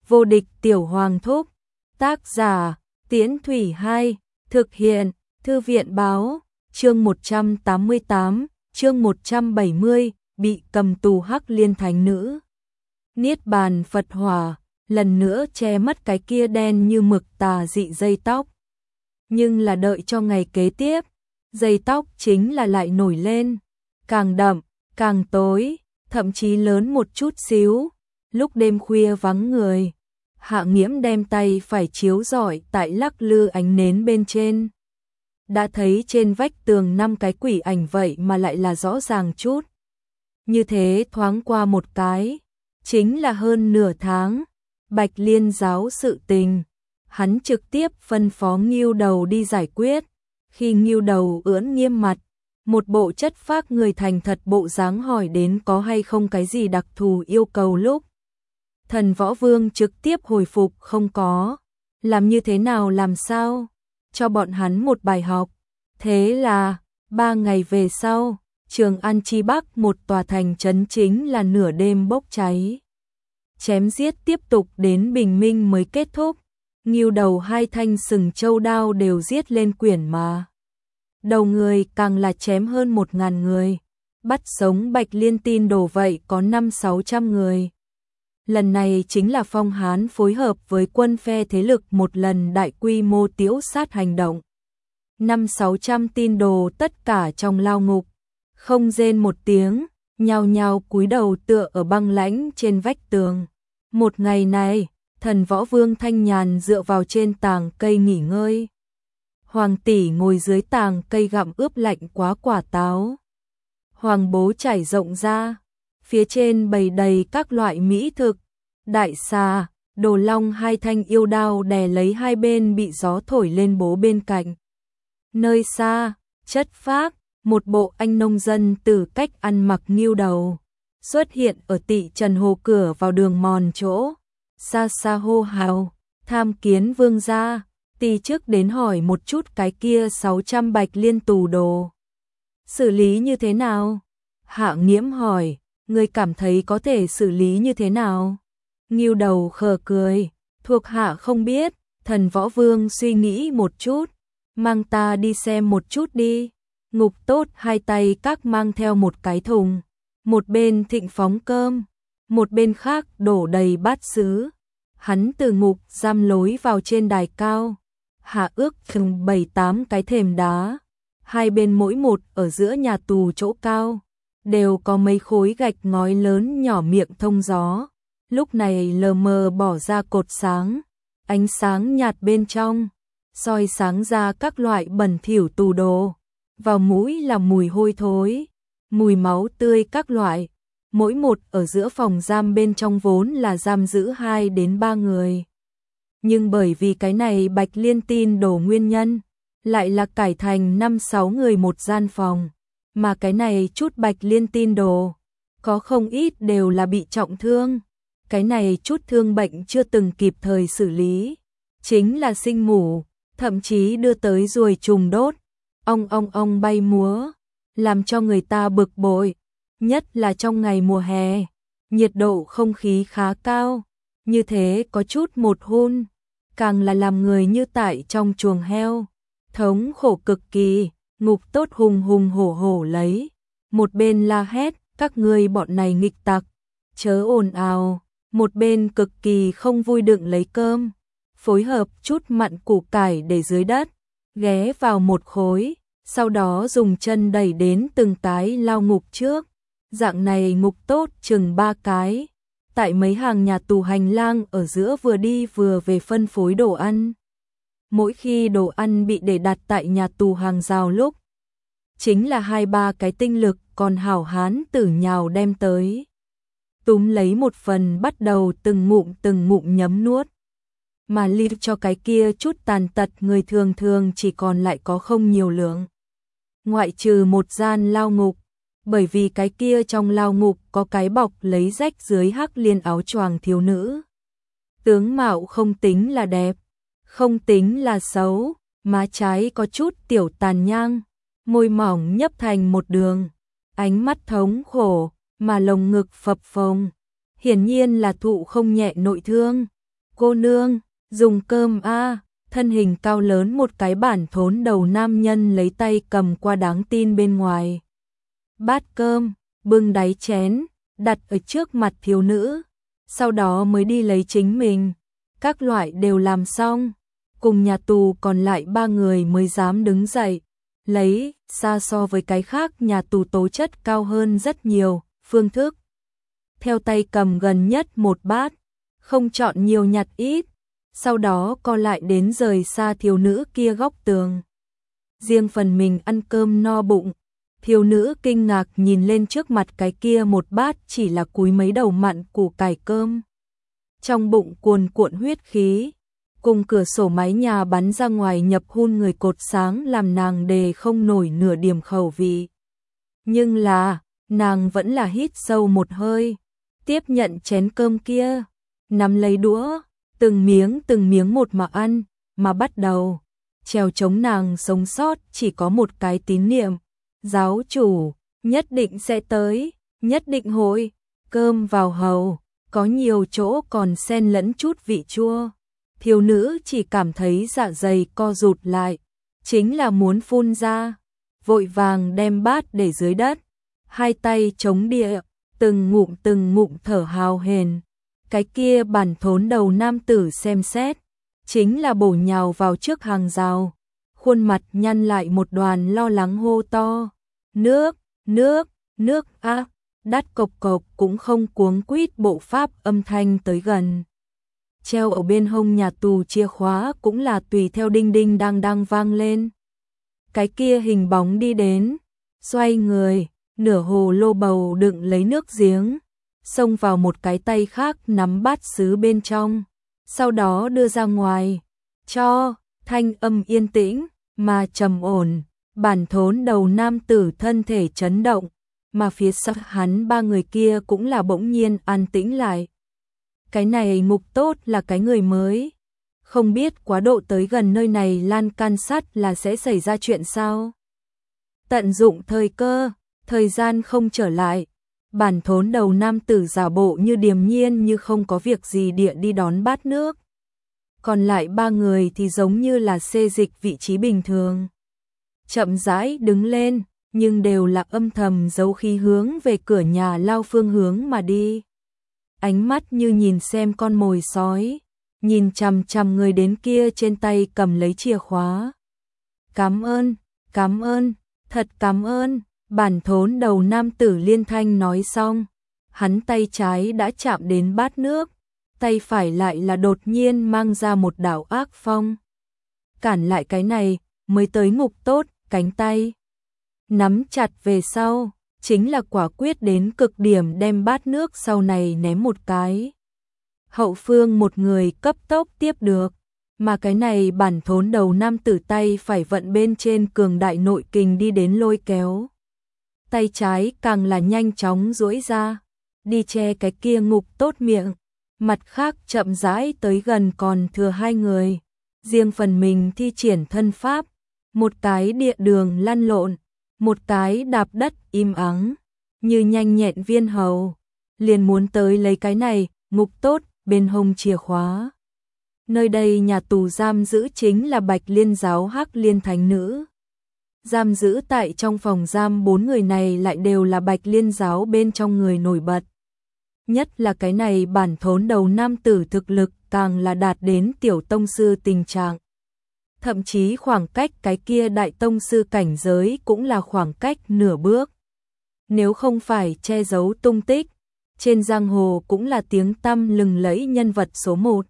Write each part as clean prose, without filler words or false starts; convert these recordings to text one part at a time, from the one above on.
Vô địch tiểu hoàng thúc. Tác giả, Tiễn Thủy 2, thực hiện, Thư viện báo, chương 188, chương 170, bị cầm tù Hắc Liên Thánh Nữ. Niết bàn Phật Hỏa, lần nữa che mất cái kia đen như mực tà dị dây tóc. Nhưng là đợi cho ngày kế tiếp, dây tóc chính là lại nổi lên, càng đậm, càng tối, thậm chí lớn một chút xíu. Lúc đêm khuya vắng người, Hạ Nghiễm đem tay phải chiếu rọi tại lắc lư ánh nến bên trên. Đã thấy trên vách tường 5 cái quỷ ảnh vậy mà lại là rõ ràng chút. Như thế thoáng qua một cái, chính là hơn nửa tháng, Bạch Liên giáo sự tình. Hắn trực tiếp phân phó Ngưu Đầu đi giải quyết. Khi Ngưu Đầu ưỡn nghiêm mặt, một bộ chất phác người thành thật bộ dáng hỏi đến có hay không cái gì đặc thù yêu cầu lúc. Thần Võ Vương trực tiếp hồi phục không có. Làm như thế nào làm sao? Cho bọn hắn một bài học. Thế là, 3 ngày về sau, Trường An Chi Bắc một tòa thành trấn chính là nửa đêm bốc cháy. Chém giết tiếp tục đến bình minh mới kết thúc. Ngưu Đầu 2 thanh sừng châu đao đều giết lên quyển mà. Đầu người càng là chém hơn 1000 người. Bắt sống Bạch Liên tin đồ vậy có 500-600 người. Lần này chính là Phong Hán phối hợp với quân phe thế lực một lần đại quy mô tiễu sát hành động. 500-600 tin đồ tất cả trong lao ngục, không rên một tiếng, nhao nhao cúi đầu tựa ở băng lãnh trên vách tường. Một ngày này, Thần Võ Vương thanh nhàn dựa vào trên tàng cây nghỉ ngơi. Hoàng tỷ ngồi dưới tàng cây gặm ướp lạnh quá quả táo. Hoàng bố trải rộng ra, phía trên bày đầy các loại mỹ thực, đại xà, đồ long 2 thanh yêu đao đè lấy hai bên bị gió thổi lên bố bên cạnh. Nơi xa, chất phác, một bộ anh nông dân từ cách ăn mặc Ngưu Đầu, xuất hiện ở Tị Trần Hồ cửa vào đường mòn chỗ. Xa xa hô hào, tham kiến vương gia, Tỳ trước đến hỏi một chút cái kia 600 Bạch Liên tù đồ. Xử lý như thế nào? Hạ Nghiễm hỏi, ngươi cảm thấy có thể xử lý như thế nào? Ngưu Đầu khờ cười, thuộc hạ không biết. Thần Võ Vương suy nghĩ một chút, mang ta đi xem một chút đi. Ngục tốt 2 tay các mang theo một cái thùng, một bên thịnh phóng cơm, một bên khác đổ đầy bát sứ. Hắn từ ngục giam lối vào trên đài cao, hạ ước chừng 7-8 cái thềm đá, hai bên mỗi một ở giữa nhà tù chỗ cao, đều có mấy khối gạch ngói lớn nhỏ miệng thông gió. Lúc này lờ mờ bỏ ra cột sáng, ánh sáng nhạt bên trong, soi sáng ra các loại bẩn thỉu tù đồ. Vào mũi là mùi hôi thối, mùi máu tươi các loại. Mỗi một ở giữa phòng giam bên trong vốn là giam giữ 2 đến 3 người. Nhưng bởi vì cái này Bạch Liên tin đồ nguyên nhân, lại là cải thành 5-6 người một gian phòng. Mà cái này chút Bạch Liên tin đồ, có không ít đều là bị trọng thương. Cái này chút thương bệnh chưa từng kịp thời xử lý, chính là sinh mủ, thậm chí đưa tới ruồi trùng đốt. Ong bay múa, làm cho người ta bực bội. Nhất là trong ngày mùa hè, nhiệt độ không khí khá cao, như thế có chút một hun, càng là làm người như tại trong chuồng heo, thống khổ cực kỳ. Ngục tốt hùng hùng hổ hổ lấy, một bên la hét, các ngươi bọn này nghịch tặc, chớ ồn ào, một bên cực kỳ không vui đựng lấy cơm, phối hợp chút mặn củ cải để dưới đất, ghé vào một khối, sau đó dùng chân đẩy đến từng cái lao ngục trước. Dạng này ngục tốt chừng 3 cái, tại mấy hàng nhà tù hành lang ở giữa vừa đi vừa về phân phối đồ ăn. Mỗi khi đồ ăn bị để đặt tại nhà tù hàng rào lúc, chính là 2-3 cái tinh lực còn hảo hán tử nhào đem tới. Túm lấy một phần bắt đầu từng ngụm nhấm nuốt. Mà lưu cho cái kia chút tàn tật người thường thường chỉ còn lại có không nhiều lượng. Ngoại trừ một gian lao ngục, bởi vì cái kia trong lao ngục có cái bọc lấy rách dưới Hắc Liên áo choàng thiếu nữ. Tướng mạo không tính là đẹp, không tính là xấu, má trái có chút tiểu tàn nhang, môi mỏng nhấp thành một đường, ánh mắt thống khổ, mà lồng ngực phập phồng, hiển nhiên là thụ không nhẹ nội thương. Cô nương, dùng cơm a. Thân hình cao lớn một cái bản thốn đầu nam nhân lấy tay cầm qua đáng tin bên ngoài. Bát cơm, bưng đáy chén, đặt ở trước mặt thiếu nữ, sau đó mới đi lấy chính mình. Các loại đều làm xong, cùng nhà tù còn lại 3 người mới dám đứng dậy. Lấy, xa so với cái khác nhà tù tố chất cao hơn rất nhiều, phương thức. Theo tay cầm gần nhất một bát, không chọn nhiều nhặt ít, sau đó co lại đến rời xa thiếu nữ kia góc tường. Riêng phần mình ăn cơm no bụng, thiếu nữ kinh ngạc nhìn lên trước mặt cái kia một bát chỉ là cúi mấy đầu mặn củ cải cơm. Trong bụng cuồn cuộn huyết khí, cùng cửa sổ mái nhà bắn ra ngoài nhập hun người cột sáng làm nàng đề không nổi nửa điểm khẩu vị. Nhưng là, nàng vẫn là hít sâu một hơi, tiếp nhận chén cơm kia, nắm lấy đũa, từng miếng một mà ăn, mà bắt đầu. Treo chống nàng sống sót chỉ có một cái tín niệm, giáo chủ, nhất định sẽ tới, nhất định hội, cơm vào hầu, có nhiều chỗ còn xen lẫn chút vị chua. Thiếu nữ chỉ cảm thấy dạ dày co rụt lại, chính là muốn phun ra, vội vàng đem bát để dưới đất, hai tay chống địa, từng ngụm thở hào hển. Cái kia bản thốn đầu nam tử xem xét, chính là bổ nhào vào trước hàng rào, khuôn mặt nhăn lại một đoàn lo lắng hô to, nước a. Đắt cộc cộc cũng không cuống quýt bộ pháp âm thanh tới gần. Treo ở bên hông nhà tù chìa khóa cũng là tùy theo đinh đinh đang vang lên. Cái kia hình bóng đi đến, xoay người, nửa hồ lô bầu đựng lấy nước giếng, xông vào một cái tay khác nắm bát sứ bên trong, sau đó đưa ra ngoài, cho, thanh âm yên tĩnh, mà trầm ổn, bản thốn đầu nam tử thân thể chấn động, mà phía sau hắn 3 người kia cũng là bỗng nhiên an tĩnh lại. Cái này ngục tốt là cái người mới, không biết quá độ tới gần nơi này lan can sắt là sẽ xảy ra chuyện sao? Tận dụng thời cơ, thời gian không trở lại, bản thốn đầu nam tử giả bộ như điềm nhiên như không có việc gì địa đi đón bát nước. Còn lại 3 người thì giống như là xê dịch vị trí bình thường. Chậm rãi đứng lên, nhưng đều là âm thầm giấu khí hướng về cửa nhà lao phương hướng mà đi. Ánh mắt như nhìn xem con mồi sói, nhìn chằm chằm người đến kia trên tay cầm lấy chìa khóa. Cảm ơn, thật cảm ơn, bản thốn đầu nam tử liên thanh nói xong. Hắn tay trái đã chạm đến bát nước, tay phải lại là đột nhiên mang ra một đạo ác phong. Cản lại cái này, mới tới ngục tốt, cánh tay nắm chặt về sau, chính là quả quyết đến cực điểm đem bát nước sau này ném một cái. Hậu phương một người cấp tốc tiếp được, mà cái này bản thốn đầu nam tử tay phải vận bên trên cường đại nội kình đi đến lôi kéo. Tay trái càng là nhanh chóng duỗi ra, đi che cái kia ngục tốt miệng, mặt khác chậm rãi tới gần còn thừa 2 người, riêng phần mình thi triển thân pháp, một cái địa đường lăn lộn, một cái đạp đất im ắng, như nhanh nhẹn viên hầu, liền muốn tới lấy cái này, ngục tốt, bên hông chìa khóa. Nơi đây nhà tù giam giữ chính là Bạch Liên giáo Hắc Liên thánh nữ. Giam giữ tại trong phòng giam 4 người này lại đều là Bạch Liên giáo bên trong người nổi bật. Nhất là cái này bản thốn đầu nam tử thực lực càng là đạt đến tiểu tông sư tình trạng. Thậm chí khoảng cách cái kia đại tông sư cảnh giới cũng là khoảng cách nửa bước. Nếu không phải che giấu tung tích, trên giang hồ cũng là tiếng tăm lừng lẫy nhân vật số 1.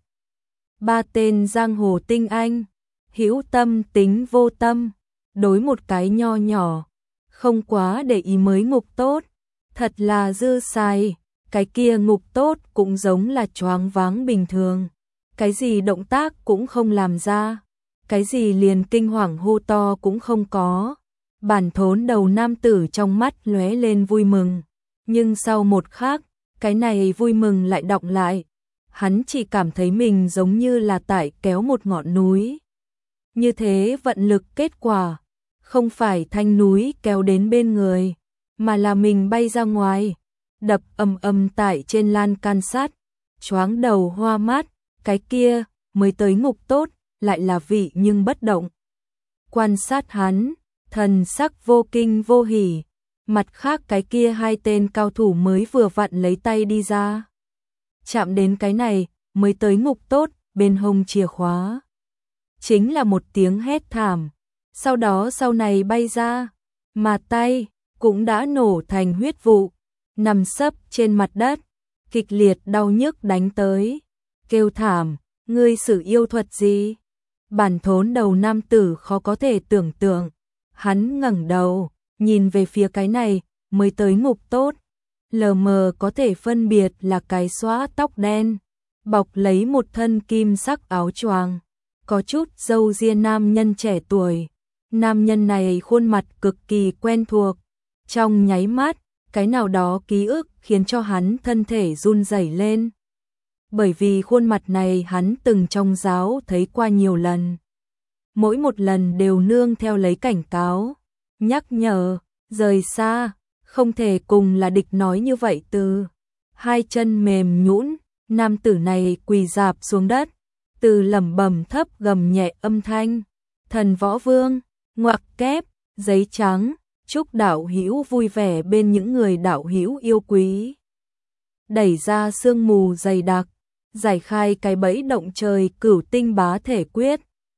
3 tên giang hồ tinh anh, hữu tâm tính vô tâm, đối một cái nho nhỏ, không quá để ý mới ngục tốt, thật là dư xài, cái kia ngục tốt cũng giống là choáng váng bình thường, cái gì động tác cũng không làm ra, cái gì liền kinh hoàng hô to cũng không có. Bản thốn đầu nam tử trong mắt lóe lên vui mừng, nhưng sau một khắc, cái này vui mừng lại đọng lại. Hắn chỉ cảm thấy mình giống như là tại kéo một ngọn núi. Như thế vận lực kết quả, không phải thanh núi kéo đến bên người, mà là mình bay ra ngoài, đập ầm ầm tại trên lan can sắt, choáng đầu hoa mắt, cái kia mới tới ngục tốt, lại là vị nhưng bất động. Quan sát hắn, thần sắc vô kinh vô hỉ, mặt khác cái kia hai tên cao thủ mới vừa vặn lấy tay đi ra. Chạm đến cái này, mới tới ngục tốt, bên hông chìa khóa. Chính là một tiếng hét thảm, sau đó sau này bay ra, mà tay cũng đã nổ thành huyết vụ, nằm sấp trên mặt đất, kịch liệt đau nhức đánh tới, kêu thảm, ngươi sử yêu thuật gì? Bản thốn đầu nam tử khó có thể tưởng tượng, hắn ngẩng đầu, nhìn về phía cái này, mới tới ngục tốt, lờ mờ có thể phân biệt là cái xóa tóc đen, bọc lấy một thân kim sắc áo choàng, có chút râu ria nam nhân trẻ tuổi. Nam nhân này khuôn mặt cực kỳ quen thuộc, trong nháy mắt, cái nào đó ký ức khiến cho hắn thân thể run rẩy lên. Bởi vì khuôn mặt này hắn từng trong giáo thấy qua nhiều lần. Mỗi một lần đều nương theo lấy cảnh cáo, nhắc nhở, rời xa, không thể cùng là địch nói như vậy từ. Hai chân mềm nhũn, nam tử này quỳ rạp xuống đất, từ lẩm bẩm thấp gầm nhẹ âm thanh, thần võ vương, ngoặc kép, giấy trắng, chúc đạo hữu vui vẻ bên những người đạo hữu yêu quý. Đẩy ra sương mù dày đặc, giải khai cái bẫy động trời cửu tinh bá thể quyết,